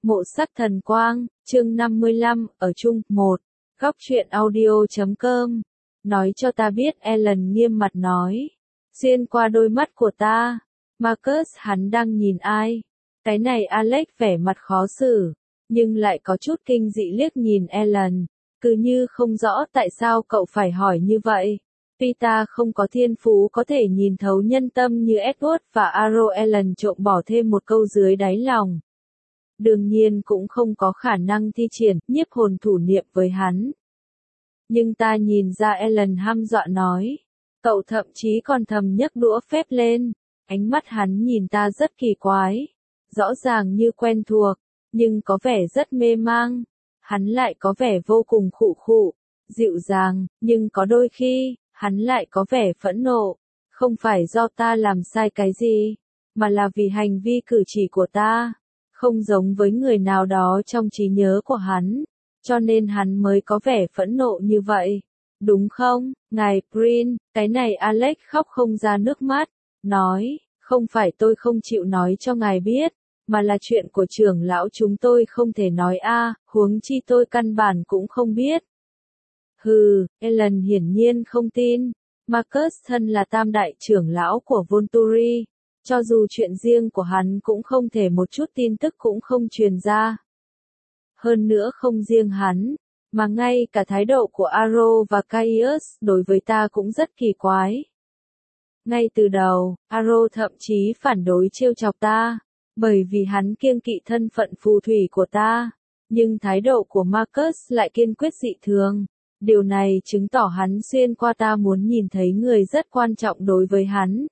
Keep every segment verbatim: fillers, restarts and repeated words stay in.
Mộ sắc thần quang, chương năm mươi lăm, ở chung, một. Góc truyện audio chấm com. Nói cho ta biết, Ellen nghiêm mặt nói. Xuyên qua đôi mắt của ta. Marcus, hắn đang nhìn ai? Cái này Alex vẻ mặt khó xử, nhưng lại có chút kinh dị liếc nhìn Ellen, cứ như không rõ tại sao cậu phải hỏi như vậy. Tuy ta không có thiên phú có thể nhìn thấu nhân tâm như Edward và Arrow, Ellen trộm bỏ thêm một câu dưới đáy lòng. Đương nhiên cũng không có khả năng thi triển nhiếp hồn thủ niệm với hắn. Nhưng ta nhìn ra, Ellen hăm dọa nói. Cậu thậm chí còn thầm nhấc đũa phép lên. Ánh mắt hắn nhìn ta rất kỳ quái. Rõ ràng như quen thuộc, nhưng có vẻ rất mê mang. Hắn lại có vẻ vô cùng khụ khụ, dịu dàng, nhưng có đôi khi, hắn lại có vẻ phẫn nộ. Không phải do ta làm sai cái gì, mà là vì hành vi cử chỉ của ta không giống với người nào đó trong trí nhớ của hắn, cho nên hắn mới có vẻ phẫn nộ như vậy. Đúng không, ngài Prin? Cái này Alex khóc không ra nước mắt, nói, không phải tôi không chịu nói cho ngài biết, mà là chuyện của trưởng lão chúng tôi không thể nói a, huống chi tôi căn bản cũng không biết. Hừ, Ellen hiển nhiên không tin. Marcus thân là tam đại trưởng lão của Volturi. Cho dù chuyện riêng của hắn cũng không thể một chút tin tức cũng không truyền ra. Hơn nữa không riêng hắn, mà ngay cả thái độ của Arrow và Caius đối với ta cũng rất kỳ quái. Ngay từ đầu, Arrow thậm chí phản đối trêu chọc ta, bởi vì hắn kiêng kỵ thân phận phù thủy của ta. Nhưng thái độ của Marcus lại kiên quyết dị thường. Điều này chứng tỏ hắn xuyên qua ta muốn nhìn thấy người rất quan trọng đối với hắn.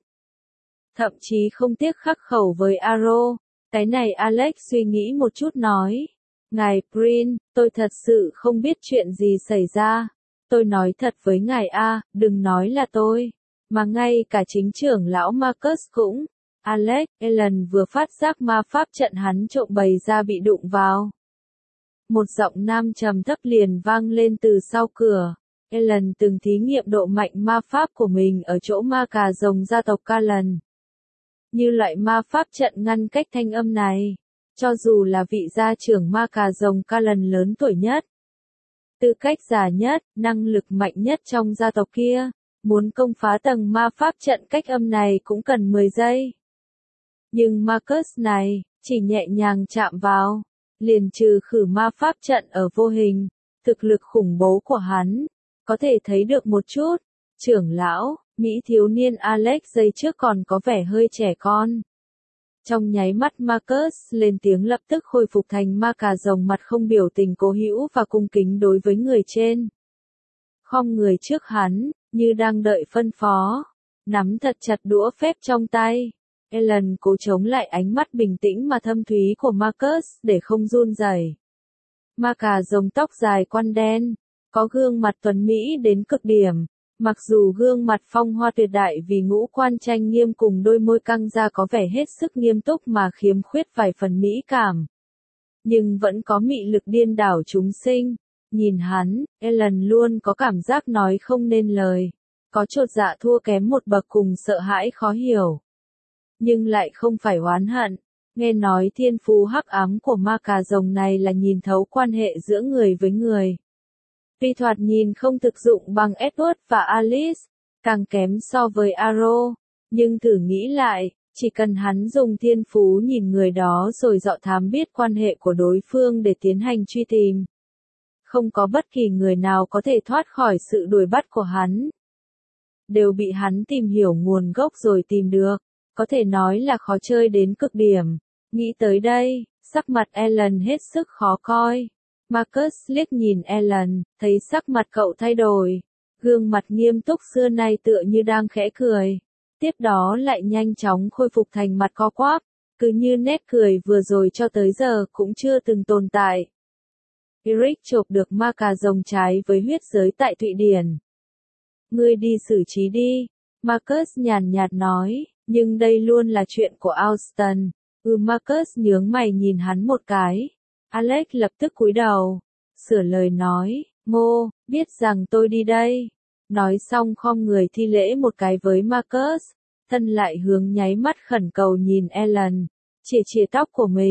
Thậm chí không tiếc khắc khẩu với Arrow. Cái này Alex suy nghĩ một chút nói. Ngài Prin, tôi thật sự không biết chuyện gì xảy ra. Tôi nói thật với ngài a, đừng nói là tôi, mà ngay cả chính trưởng lão Marcus cũng. Alex, Ellen vừa phát giác ma pháp trận hắn trộm bày ra bị đụng vào. Một giọng nam trầm thấp liền vang lên từ sau cửa. Ellen từng thí nghiệm độ mạnh ma pháp của mình ở chỗ ma cà rồng gia tộc Callan. Như loại ma pháp trận ngăn cách thanh âm này, cho dù là vị gia trưởng ma cà rồng Callan lớn tuổi nhất, tư cách già nhất, năng lực mạnh nhất trong gia tộc kia, muốn công phá tầng ma pháp trận cách âm này cũng cần mười giây. Nhưng Marcus này, chỉ nhẹ nhàng chạm vào, liền trừ khử ma pháp trận ở vô hình. Thực lực khủng bố của hắn, có thể thấy được một chút. Trưởng lão, Mỹ thiếu niên Alex giây trước còn có vẻ hơi trẻ con. Trong nháy mắt Marcus lên tiếng lập tức khôi phục thành ma cà rồng, mặt không biểu tình, cố hữu và cung kính đối với người trên. Khom người trước hắn, như đang đợi phân phó, nắm thật chặt đũa phép trong tay. Ellen cố chống lại ánh mắt bình tĩnh mà thâm thúy của Marcus để không run rẩy. Ma cà rồng tóc dài quăn đen, có gương mặt tuấn mỹ đến cực điểm. Mặc dù gương mặt phong hoa tuyệt đại vì ngũ quan tranh nghiêm cùng đôi môi căng ra có vẻ hết sức nghiêm túc mà khiếm khuyết vài phần mỹ cảm, nhưng vẫn có mị lực điên đảo chúng sinh. Nhìn hắn, Ellen luôn có cảm giác nói không nên lời, có chột dạ thua kém một bậc cùng sợ hãi khó hiểu. Nhưng lại không phải oán hận. Nghe nói thiên phú hắc ám của ma cà rồng này là nhìn thấu quan hệ giữa người với người. Tuy thoạt nhìn không thực dụng bằng Edward và Alice, càng kém so với Arrow, nhưng thử nghĩ lại, chỉ cần hắn dùng thiên phú nhìn người đó rồi dọ thám biết quan hệ của đối phương để tiến hành truy tìm. Không có bất kỳ người nào có thể thoát khỏi sự đuổi bắt của hắn. Đều bị hắn tìm hiểu nguồn gốc rồi tìm được, có thể nói là khó chơi đến cực điểm. Nghĩ tới đây, sắc mặt Ellen hết sức khó coi. Marcus liếc nhìn Ellen, thấy sắc mặt cậu thay đổi. Gương mặt nghiêm túc xưa nay tựa như đang khẽ cười. Tiếp đó lại nhanh chóng khôi phục thành mặt co quắp, cứ như nét cười vừa rồi cho tới giờ cũng chưa từng tồn tại. Eric chộp được ma cà rồng trái với huyết giới tại Thụy Điển. Ngươi đi xử trí đi, Marcus nhàn nhạt nói, nhưng đây luôn là chuyện của Austin. Ừ, Marcus nhướng mày nhìn hắn một cái. Alex lập tức cúi đầu, sửa lời nói, Ngô, biết rằng tôi đi đây. Nói xong khom người thi lễ một cái với Marcus, thân lại hướng nháy mắt khẩn cầu nhìn Ellen, chìa chìa tóc của mình.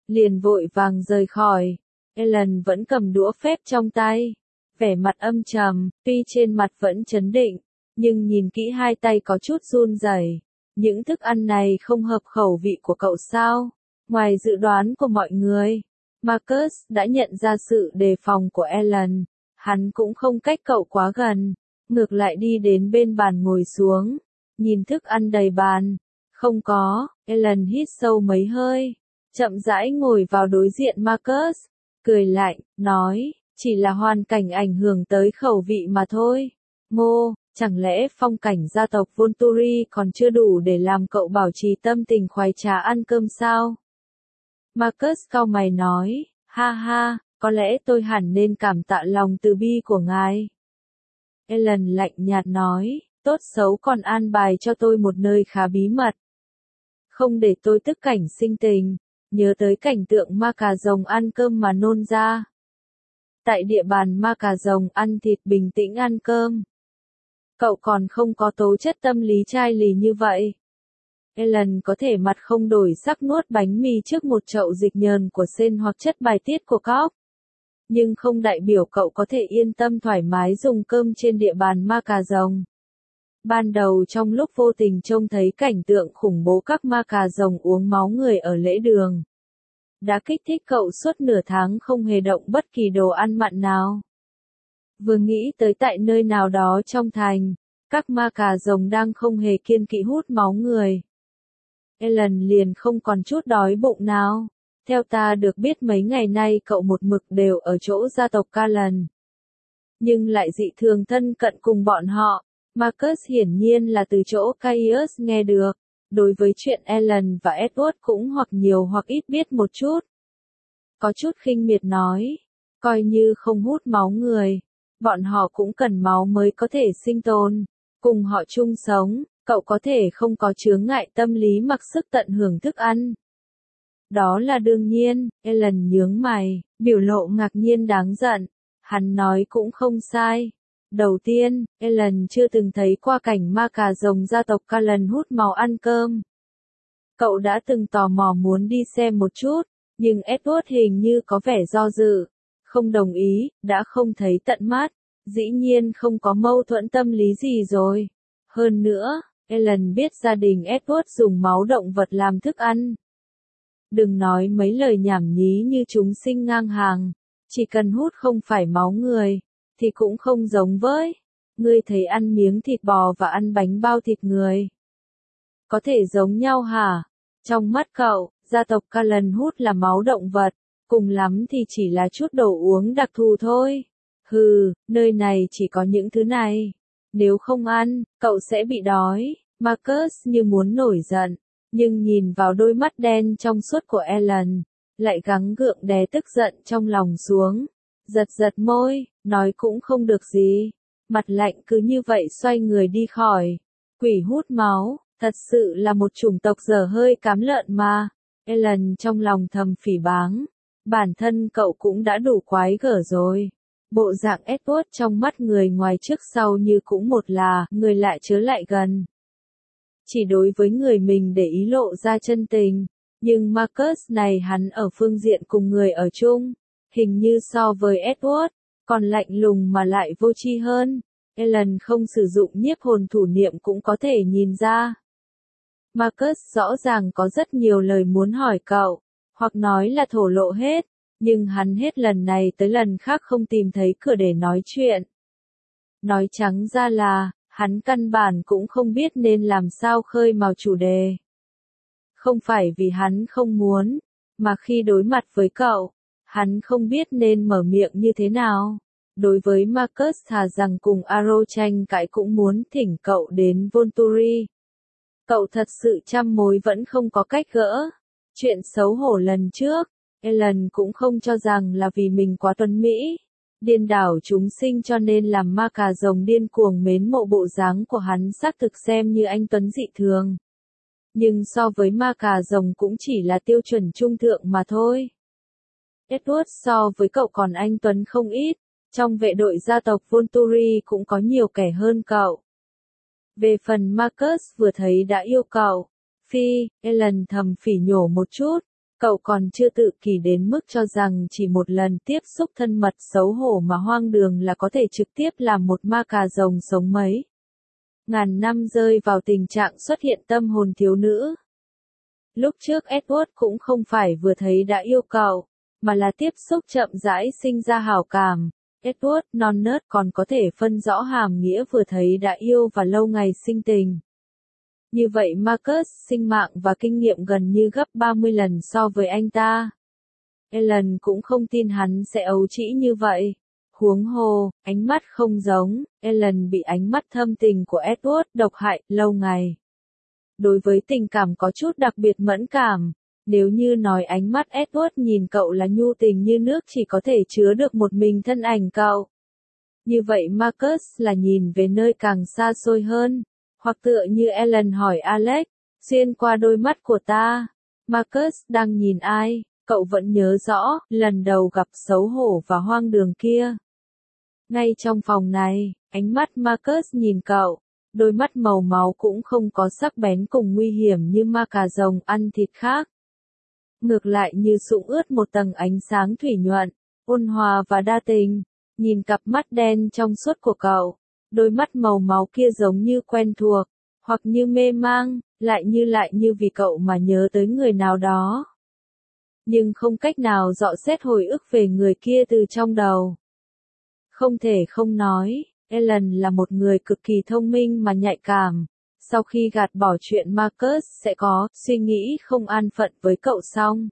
liền vội vàng rời khỏi. Ellen vẫn cầm đũa phép trong tay, vẻ mặt âm trầm, tuy trên mặt vẫn trấn định, nhưng nhìn kỹ hai tay có chút run rẩy. Những thức ăn này không hợp khẩu vị của cậu sao? Ngoài dự đoán của mọi người, Marcus đã nhận ra sự đề phòng của Ellen. Hắn cũng không cách cậu quá gần, ngược lại đi đến bên bàn ngồi xuống, nhìn thức ăn đầy bàn. Không có, Ellen hít sâu mấy hơi, chậm rãi ngồi vào đối diện Marcus, cười lạnh, nói, chỉ là hoàn cảnh ảnh hưởng tới khẩu vị mà thôi. Ngô, chẳng lẽ phong cảnh gia tộc Volturi còn chưa đủ để làm cậu bảo trì tâm tình khoái trá ăn cơm sao? Marcus cau mày nói, ha ha, có lẽ tôi hẳn nên cảm tạ lòng từ bi của ngài. Ellen lạnh nhạt nói, tốt xấu còn an bài cho tôi một nơi khá bí mật. Không để tôi tức cảnh sinh tình, nhớ tới cảnh tượng ma cà rồng ăn cơm mà nôn ra. Tại địa bàn ma cà rồng ăn thịt bình tĩnh ăn cơm. Cậu còn không có tố chất tâm lý chai lì như vậy. Ellen có thể mặt không đổi sắc nuốt bánh mì trước một chậu dịch nhờn của sen hoặc chất bài tiết của cóc. Nhưng không đại biểu cậu có thể yên tâm thoải mái dùng cơm trên địa bàn ma cà rồng. Ban đầu trong lúc vô tình trông thấy cảnh tượng khủng bố các ma cà rồng uống máu người ở lễ đường, đã kích thích cậu suốt nửa tháng không hề động bất kỳ đồ ăn mặn nào. Vừa nghĩ tới tại nơi nào đó trong thành, các ma cà rồng đang không hề kiêng kỵ hút máu người, Ellen liền không còn chút đói bụng nào. Theo ta được biết mấy ngày nay cậu một mực đều ở chỗ gia tộc Callan, nhưng lại dị thường thân cận cùng bọn họ. Marcus hiển nhiên là từ chỗ Caius nghe được. Đối với chuyện Ellen và Edward cũng hoặc nhiều hoặc ít biết một chút. Có chút khinh miệt nói, coi như không hút máu người, bọn họ cũng cần máu mới có thể sinh tồn, cùng họ chung sống, cậu có thể không có chướng ngại tâm lý mặc sức tận hưởng thức ăn. Đó là đương nhiên, Ellen nhướng mày, biểu lộ ngạc nhiên đáng giận. Hắn nói cũng không sai. Đầu tiên, Ellen chưa từng thấy qua cảnh ma cà rồng gia tộc Callan hút máu ăn cơm. Cậu đã từng tò mò muốn đi xem một chút, nhưng Edward hình như có vẻ do dự, không đồng ý, đã không thấy tận mắt, dĩ nhiên không có mâu thuẫn tâm lý gì rồi. Hơn nữa, Ellen biết gia đình Edward dùng máu động vật làm thức ăn. Đừng nói mấy lời nhảm nhí như chúng sinh ngang hàng, chỉ cần hút không phải máu người, thì cũng không giống với. Ngươi thấy ăn miếng thịt bò và ăn bánh bao thịt người, có thể giống nhau hả? Trong mắt cậu, gia tộc Callan hút là máu động vật, cùng lắm thì chỉ là chút đồ uống đặc thù thôi. Hừ, nơi này chỉ có những thứ này. Nếu không ăn, cậu sẽ bị đói. Marcus như muốn nổi giận, nhưng nhìn vào đôi mắt đen trong suốt của Ellen, lại gắng gượng đè tức giận trong lòng xuống. Giật giật môi, nói cũng không được gì. Mặt lạnh cứ như vậy xoay người đi khỏi. Quỷ hút máu, thật sự là một chủng tộc dở hơi cám lợn mà. Ellen trong lòng thầm phỉ báng. Bản thân cậu cũng đã đủ quái gở rồi. Bộ dạng Edward trong mắt người ngoài trước sau như cũng một là, người lại chớ lại gần. Chỉ đối với người mình để ý lộ ra chân tình. Nhưng Marcus này hắn ở phương diện cùng người ở chung, hình như so với Edward, còn lạnh lùng mà lại vô tri hơn. Ellen không sử dụng nhiếp hồn thủ niệm cũng có thể nhìn ra. Marcus rõ ràng có rất nhiều lời muốn hỏi cậu, hoặc nói là thổ lộ hết, nhưng hắn hết lần này tới lần khác không tìm thấy cửa để nói chuyện. Nói trắng ra là, hắn căn bản cũng không biết nên làm sao khơi mào chủ đề. Không phải vì hắn không muốn, mà khi đối mặt với cậu, hắn không biết nên mở miệng như thế nào. Đối với Marcus thà rằng cùng Aro tranh cãi cũng muốn thỉnh cậu đến Volturi. Cậu thật sự trăm mối vẫn không có cách gỡ. Chuyện xấu hổ lần trước, Ellen cũng không cho rằng là vì mình quá tuấn mỹ, điên đảo chúng sinh cho nên làm ma cà rồng điên cuồng mến mộ bộ dáng của hắn xác thực xem như anh tuấn dị thường. Nhưng so với ma cà rồng cũng chỉ là tiêu chuẩn trung thượng mà thôi. Edward so với cậu còn anh tuấn không ít, trong vệ đội gia tộc Volturi cũng có nhiều kẻ hơn cậu. Về phần Marcus vừa thấy đã yêu cậu, phi, Ellen thầm phỉ nhổ một chút, Cậu còn chưa tự kỷ đến mức cho rằng chỉ một lần tiếp xúc thân mật xấu hổ mà hoang đường là có thể trực tiếp làm một ma cà rồng sống mấy ngàn năm rơi vào tình trạng xuất hiện tâm hồn thiếu nữ. Lúc trước Edward cũng không phải vừa thấy đã yêu cậu, mà là tiếp xúc chậm rãi sinh ra hảo cảm. Edward non nớt còn có thể phân rõ hàm nghĩa vừa thấy đã yêu và lâu ngày sinh tình. Như vậy Marcus sinh mạng và kinh nghiệm gần như gấp ba mươi lần so với anh ta. Ellen cũng không tin hắn sẽ ấu trĩ như vậy. Huống hồ, ánh mắt không giống, Ellen bị ánh mắt thâm tình của Edward độc hại lâu ngày. Đối với tình cảm có chút đặc biệt mẫn cảm, nếu như nói ánh mắt Edward nhìn cậu là nhu tình như nước chỉ có thể chứa được một mình thân ảnh cậu. Như vậy Marcus là nhìn về nơi càng xa xôi hơn, hoặc tựa như Ellen hỏi Alex, xuyên qua đôi mắt của ta, Marcus đang nhìn ai, cậu vẫn nhớ rõ, lần đầu gặp xấu hổ và hoang đường kia. Ngay trong phòng này, ánh mắt Marcus nhìn cậu, đôi mắt màu máu cũng không có sắc bén cùng nguy hiểm như ma cà rồng ăn thịt khác. Ngược lại như sũng ướt một tầng ánh sáng thủy nhuận, ôn hòa và đa tình, nhìn cặp mắt đen trong suốt của cậu, đôi mắt màu máu kia giống như quen thuộc, hoặc như mê mang, lại như lại như vì cậu mà nhớ tới người nào đó. Nhưng không cách nào dọ xét hồi ức về người kia từ trong đầu. Không thể không nói, Ellen là một người cực kỳ thông minh mà nhạy cảm. Sau khi gạt bỏ chuyện Marcus sẽ có suy nghĩ không an phận với cậu xong,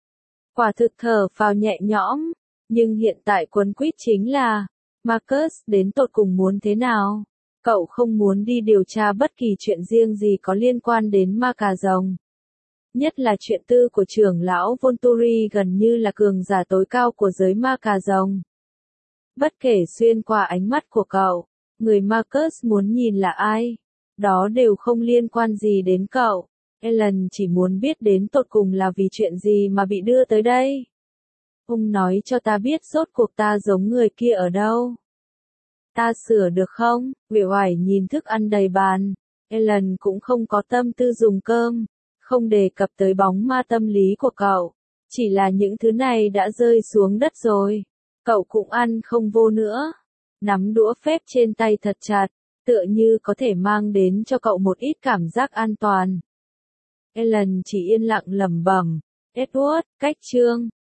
quả thực thở phào nhẹ nhõm, nhưng hiện tại quấn quýt chính là, Marcus đến tột cùng muốn thế nào? Cậu không muốn đi điều tra bất kỳ chuyện riêng gì có liên quan đến ma cà rồng. Nhất là chuyện tư của trưởng lão Volturi gần như là cường giả tối cao của giới ma cà rồng. Bất kể xuyên qua ánh mắt của cậu, người Marcus muốn nhìn là ai, đó đều không liên quan gì đến cậu. Ellen chỉ muốn biết đến tột cùng là vì chuyện gì mà bị đưa tới đây. Ông nói cho ta biết rốt cuộc ta giống người kia ở đâu. Ta sửa được không? Uể oải nhìn thức ăn đầy bàn. Ellen cũng không có tâm tư dùng cơm, không đề cập tới bóng ma tâm lý của cậu. Chỉ là những thứ này đã rơi xuống đất rồi. Cậu cũng ăn không vô nữa. Nắm đũa phép trên tay thật chặt, tựa như có thể mang đến cho cậu một ít cảm giác an toàn. Ellen chỉ yên lặng lẩm bẩm, Edward, cách chương.